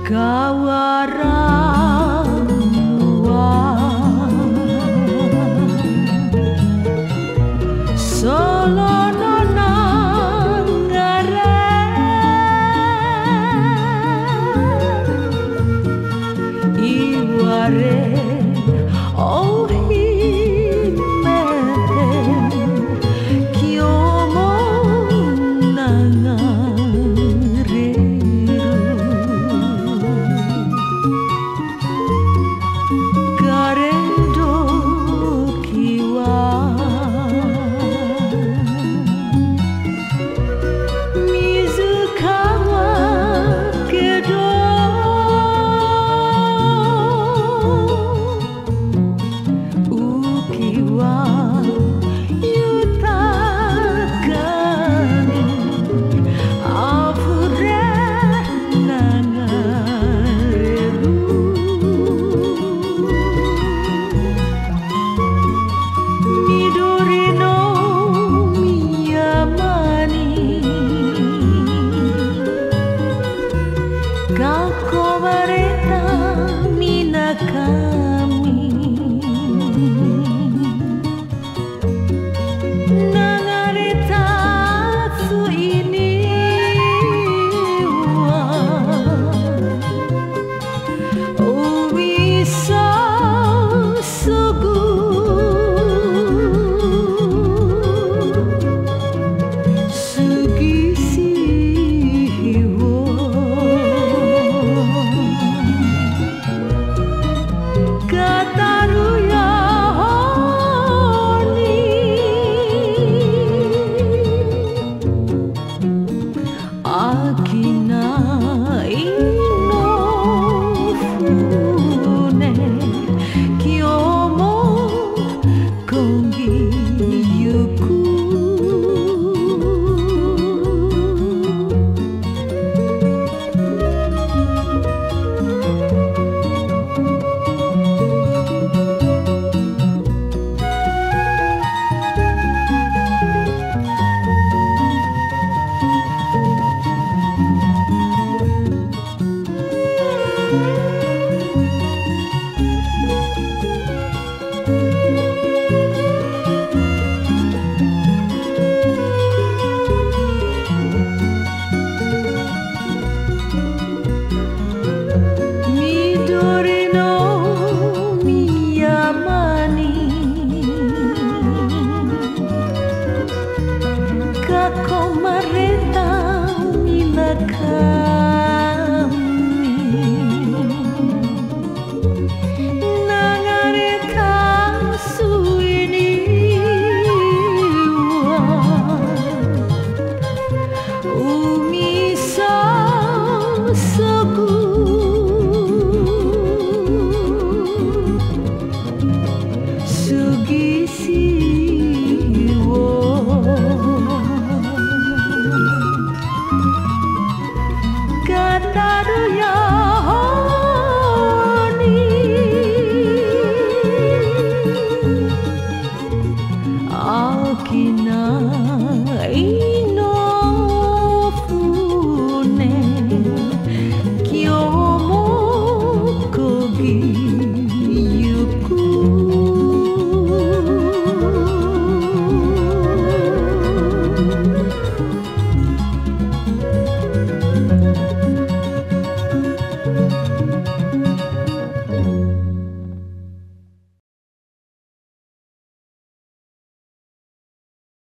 変わらぬは空の流れ言われお姫今日も流れる枯れ時は水川けど浮きは豊かに溢れ流れる緑の山に囲まれた水上流れたついには海注ぐ過ぎしを語るように飽きないの船今日も漕ぎゆく緑の山に囲まれた水上流れた水には海注ぐ過ぎしを語るよ